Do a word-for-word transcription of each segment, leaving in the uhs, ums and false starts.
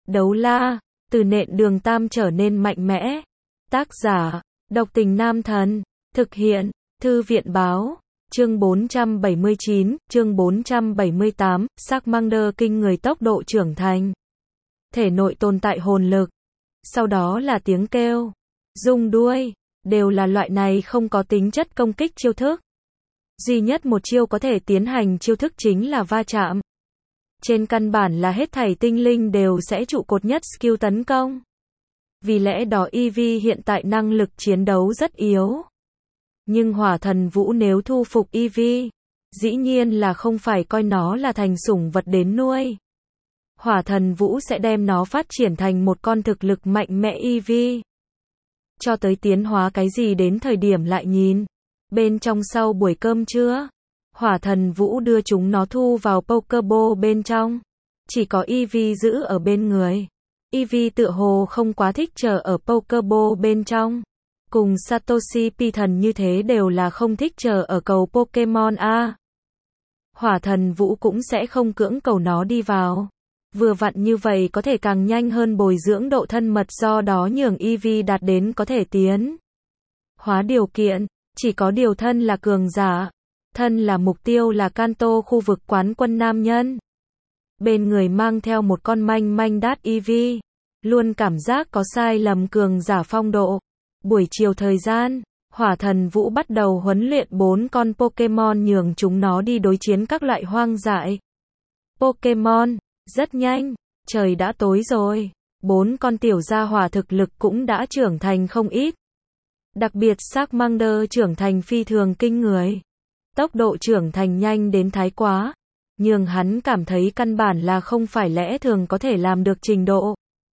Đấu la, từ nện đường tam trở nên mạnh mẽ. Tác giả, Độc Tình Nam Thần. Thực hiện, Thư viện báo. Chương bốn trăm bảy mươi chín, chương bốn trăm bảy mươi tám, Charmander kinh người tốc độ trưởng thành. Thể nội tồn tại hồn lực. Sau đó là tiếng kêu, rung đuôi, đều là loại này không có tính chất công kích chiêu thức. Duy nhất một chiêu có thể tiến hành chiêu thức chính là va chạm. Trên căn bản là hết thảy tinh linh đều sẽ trụ cột nhất skill tấn công. Vì lẽ đó Eevee hiện tại năng lực chiến đấu rất yếu. Nhưng Hỏa Thần Vũ nếu thu phục Eevee, dĩ nhiên là không phải coi nó là thành sủng vật đến nuôi. Hỏa Thần Vũ sẽ đem nó phát triển thành một con thực lực mạnh mẽ Eevee. Cho tới tiến hóa cái gì đến thời điểm lại nhìn. Bên trong sau buổi cơm trưa, Hỏa Thần Vũ đưa chúng nó thu vào Pokeball bên trong. Chỉ có Eevee giữ ở bên người. Eevee tựa hồ không quá thích chờ ở Pokeball bên trong. Cùng Satoshi Pi thần như thế đều là không thích chờ ở cầu Pokemon A. Hỏa Thần Vũ cũng sẽ không cưỡng cầu nó đi vào. Vừa vặn như vậy có thể càng nhanh hơn bồi dưỡng độ thân mật, do đó nhường Eevee đạt đến có thể tiến hóa điều kiện. Chỉ có điều thân là cường giả. Thân là mục tiêu là Kanto khu vực quán quân nam nhân. Bên người mang theo một con manh manh đát Eevee. Luôn cảm giác có sai lầm cường giả phong độ. Buổi chiều thời gian, Hỏa Thần Vũ bắt đầu huấn luyện bốn con Pokemon nhường chúng nó đi đối chiến các loại hoang dại Pokemon. Rất nhanh, trời đã tối rồi. Bốn con tiểu gia hỏa thực lực cũng đã trưởng thành không ít. Đặc biệt Charmander trưởng thành phi thường kinh người. Tốc độ trưởng thành nhanh đến thái quá, nhưng hắn cảm thấy căn bản là không phải lẽ thường có thể làm được trình độ.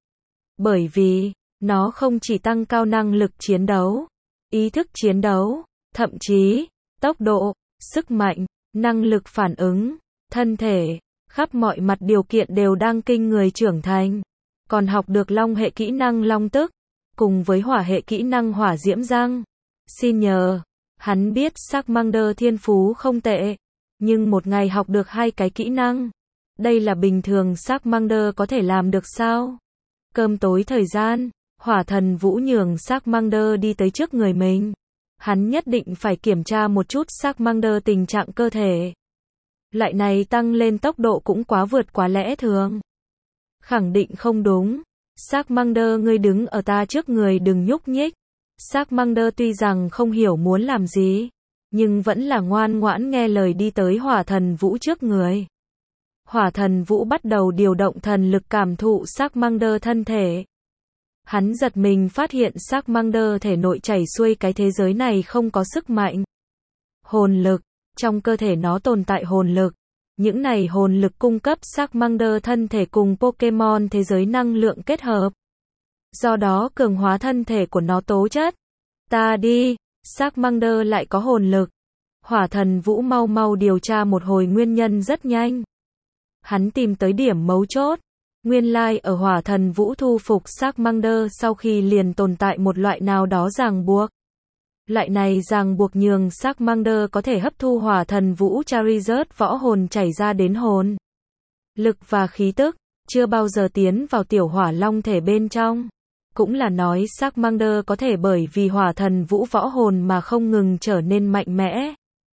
Bởi vì, nó không chỉ tăng cao năng lực chiến đấu, ý thức chiến đấu, thậm chí, tốc độ, sức mạnh, năng lực phản ứng, thân thể, khắp mọi mặt điều kiện đều đang kinh người trưởng thành. Còn học được long hệ kỹ năng long tức, cùng với hỏa hệ kỹ năng hỏa diễm răng. Xin nhờ, hắn biết Charmander thiên phú không tệ, nhưng một ngày học được hai cái kỹ năng. Đây là bình thường Charmander có thể làm được sao? Cơm tối thời gian, Hỏa Thần Vũ nhường Charmander đi tới trước người mình. Hắn nhất định phải kiểm tra một chút Charmander tình trạng cơ thể. Loại này tăng lên tốc độ cũng quá vượt quá lẽ thường. Khẳng định không đúng. Charmander, ngươi đứng ở ta trước người đừng nhúc nhích. Charmander tuy rằng không hiểu muốn làm gì, nhưng vẫn là ngoan ngoãn nghe lời đi tới Hỏa Thần Vũ trước người. Hỏa Thần Vũ bắt đầu điều động thần lực cảm thụ Charmander thân thể. Hắn giật mình phát hiện Charmander thể nội chảy xuôi cái thế giới này không có sức mạnh. Hồn lực, trong cơ thể nó tồn tại hồn lực. Những này hồn lực cung cấp Charmander thân thể cùng Pokemon thế giới năng lượng kết hợp. Do đó cường hóa thân thể của nó tố chất. Ta đi, Charmander lại có hồn lực. Hỏa Thần Vũ mau mau điều tra một hồi nguyên nhân rất nhanh. Hắn tìm tới điểm mấu chốt. Nguyên lai like ở Hỏa Thần Vũ thu phục Charmander sau khi liền tồn tại một loại nào đó ràng buộc. Loại này ràng buộc nhường Charmander có thể hấp thu Hỏa Thần Vũ Charizard võ hồn chảy ra đến hồn lực và khí tức, chưa bao giờ tiến vào tiểu hỏa long thể bên trong. Cũng là nói Charmander có thể bởi vì Hỏa Thần Vũ võ hồn mà không ngừng trở nên mạnh mẽ.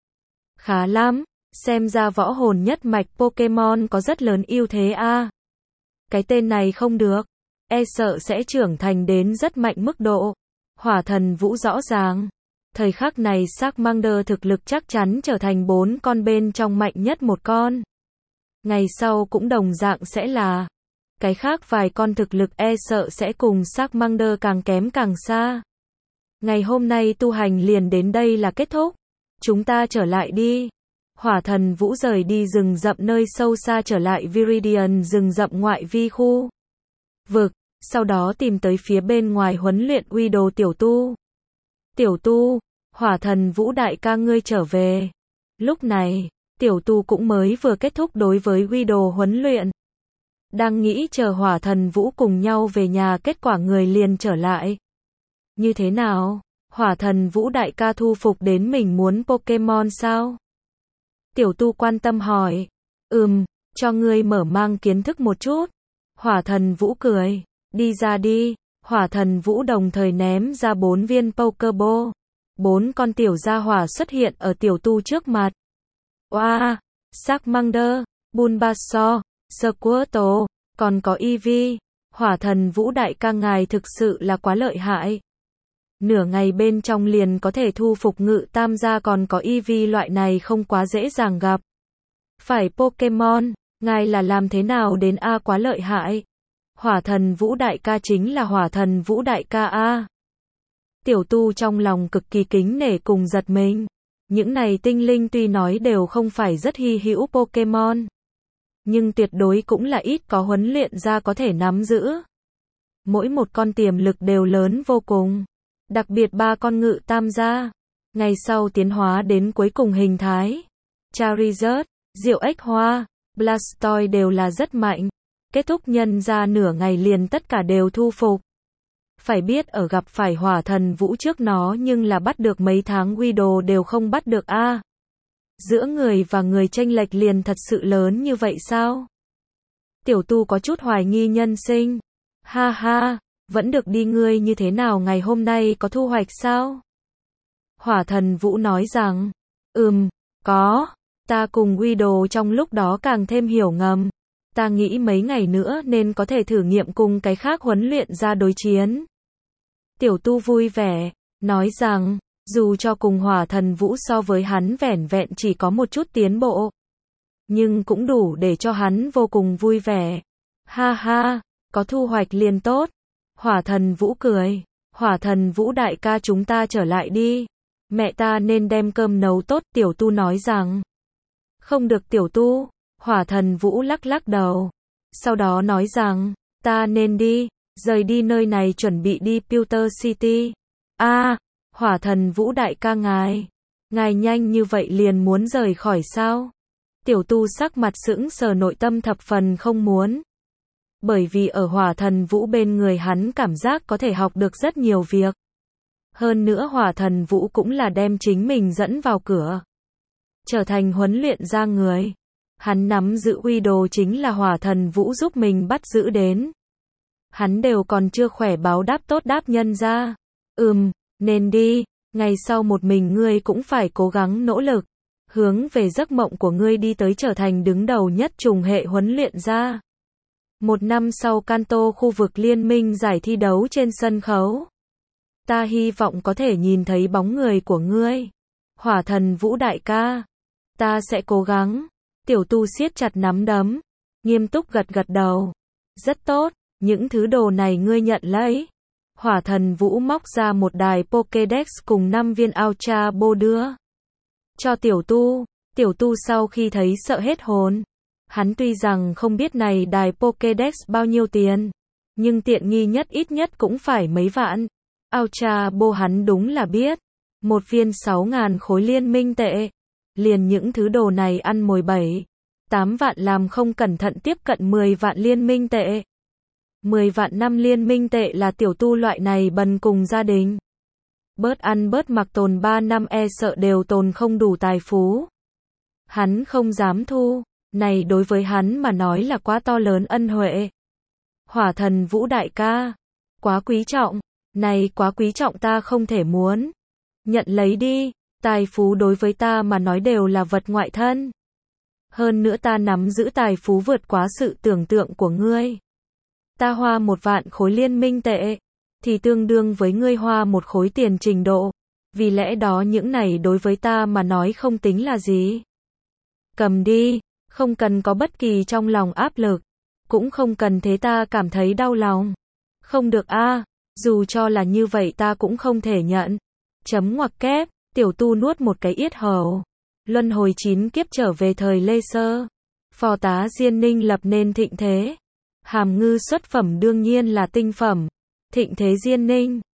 Khá lắm, xem ra võ hồn nhất mạch Pokemon có rất lớn ưu thế a. À. Cái tên này không được, e sợ sẽ trưởng thành đến rất mạnh mức độ. Hỏa Thần Vũ rõ ràng, thời khắc này Charmander thực lực chắc chắn trở thành bốn con bên trong mạnh nhất một con. Ngày sau cũng đồng dạng sẽ là. Cái khác vài con thực lực e sợ sẽ cùng Charmander càng kém càng xa. Ngày hôm nay tu hành liền đến đây là kết thúc. Chúng ta trở lại đi. Hỏa Thần Vũ rời đi rừng rậm nơi sâu xa trở lại Viridian rừng rậm ngoại vi khu vực, sau đó tìm tới phía bên ngoài huấn luyện Widow tiểu tu. Tiểu tu, Hỏa Thần Vũ đại ca ngươi trở về. Lúc này, tiểu tu cũng mới vừa kết thúc đối với Widow huấn luyện. Đang nghĩ chờ Hỏa Thần Vũ cùng nhau về nhà, kết quả người liền trở lại. Như thế nào? Hỏa Thần Vũ đại ca thu phục đến mình muốn Pokemon sao? Tiểu tu quan tâm hỏi. Ừm, cho ngươi mở mang kiến thức một chút. Hỏa Thần Vũ cười, đi ra đi. Hỏa Thần Vũ đồng thời ném ra bốn viên Pokeball. Bốn con tiểu gia hỏa xuất hiện ở tiểu tu trước mặt. Oa, Charmander, Bulbasaur, Squirtle, còn có Eevee. Hỏa Thần Vũ đại ca ngài thực sự là quá lợi hại. Nửa ngày bên trong liền có thể thu phục Ngự Tam gia, còn có Eevee loại này không quá dễ dàng gặp. Phải Pokemon, ngài là làm thế nào đến a quá lợi hại. Hỏa Thần Vũ đại ca chính là Hỏa Thần Vũ đại ca a. Tiểu tu trong lòng cực kỳ kính nể cùng giật mình. Những này tinh linh tuy nói đều không phải rất hy hữu Pokemon, nhưng tuyệt đối cũng là ít có huấn luyện ra có thể nắm giữ. Mỗi một con tiềm lực đều lớn vô cùng. Đặc biệt ba con Ngự Tam gia, ngày sau tiến hóa đến cuối cùng hình thái. Charizard, Diệu Ếch Hoa, Blastoise đều là rất mạnh. Kết thúc nhân ra nửa ngày liền tất cả đều thu phục. Phải biết ở gặp phải Hỏa Thần Vũ trước nó nhưng là bắt được mấy tháng Widow đều không bắt được a. À, giữa người và người chênh lệch liền thật sự lớn như vậy sao? Tiểu tu có chút hoài nghi nhân sinh. Ha ha, vẫn được đi, ngươi như thế nào ngày hôm nay có thu hoạch sao? Hỏa Thần Vũ nói rằng, ừm, có, ta cùng Widow trong lúc đó càng thêm hiểu ngầm. Ta nghĩ mấy ngày nữa nên có thể thử nghiệm cùng cái khác huấn luyện ra đối chiến. Tiểu tu vui vẻ, nói rằng, dù cho cùng Hỏa Thần Vũ so với hắn vẻn vẹn chỉ có một chút tiến bộ, nhưng cũng đủ để cho hắn vô cùng vui vẻ. Ha ha, có thu hoạch liền tốt. Hỏa Thần Vũ cười, Hỏa Thần Vũ đại ca chúng ta trở lại đi. Mẹ ta nên đem cơm nấu tốt, tiểu tu nói rằng. Không được tiểu tu, Hỏa Thần Vũ lắc lắc đầu. Sau đó nói rằng, ta nên đi, rời đi nơi này chuẩn bị đi Pewter City. A, à, Hỏa Thần Vũ đại ca ngài, ngài nhanh như vậy liền muốn rời khỏi sao? Tiểu tu sắc mặt sững sờ, nội tâm thập phần không muốn. Bởi vì ở Hỏa Thần Vũ bên người hắn cảm giác có thể học được rất nhiều việc. Hơn nữa Hỏa Thần Vũ cũng là đem chính mình dẫn vào cửa, trở thành huấn luyện ra người. Hắn nắm giữ Widow chính là Hỏa Thần Vũ giúp mình bắt giữ đến. Hắn đều còn chưa khỏe báo đáp tốt đáp nhân ra. Ừm, nên đi, ngày sau một mình ngươi cũng phải cố gắng nỗ lực, hướng về giấc mộng của ngươi đi tới, trở thành đứng đầu nhất trùng hệ huấn luyện ra. Một năm sau Kanto khu vực liên minh giải thi đấu trên sân khấu. Ta hy vọng có thể nhìn thấy bóng người của ngươi. Hỏa Thần Vũ đại ca. Ta sẽ cố gắng. Tiểu tu siết chặt nắm đấm, nghiêm túc gật gật đầu. Rất tốt, những thứ đồ này ngươi nhận lấy. Hỏa Thần Vũ móc ra một đài Pokédex cùng năm viên Ultra Ball đưa cho tiểu tu. Tiểu tu sau khi thấy sợ hết hồn. Hắn tuy rằng không biết này đài Pokédex bao nhiêu tiền, nhưng tiện nghi nhất ít nhất cũng phải mấy vạn. Ultra Ball hắn đúng là biết. Một viên sáu ngàn khối liên minh tệ. Liền những thứ đồ này ăn mồi bảy, tám vạn làm không cẩn thận tiếp cận mười vạn liên minh tệ. mười vạn năm liên minh tệ là tiểu tu loại này bần cùng gia đình. Bớt ăn bớt mặc tồn ba năm e sợ đều tồn không đủ tài phú. Hắn không dám thu, này đối với hắn mà nói là quá to lớn ân huệ. Hỏa Thần Vũ đại ca, quá quý trọng, này quá quý trọng ta không thể muốn. Nhận lấy đi. Tài phú đối với ta mà nói đều là vật ngoại thân. Hơn nữa ta nắm giữ tài phú vượt quá sự tưởng tượng của ngươi. Ta hoa một vạn khối liên minh tệ, thì tương đương với ngươi hoa một khối tiền trình độ. Vì lẽ đó những này đối với ta mà nói không tính là gì. Cầm đi, không cần có bất kỳ trong lòng áp lực. Cũng không cần thế ta cảm thấy đau lòng. Không được a, à, dù cho là như vậy ta cũng không thể nhận. Chấm ngoặc kép. Tiểu tu nuốt một cái yết hầu. Luân hồi chín kiếp trở về thời Lê Sơ. Phò tá Diên Ninh lập nên thịnh thế. Hàm ngư xuất phẩm đương nhiên là tinh phẩm. Thịnh thế Diên Ninh.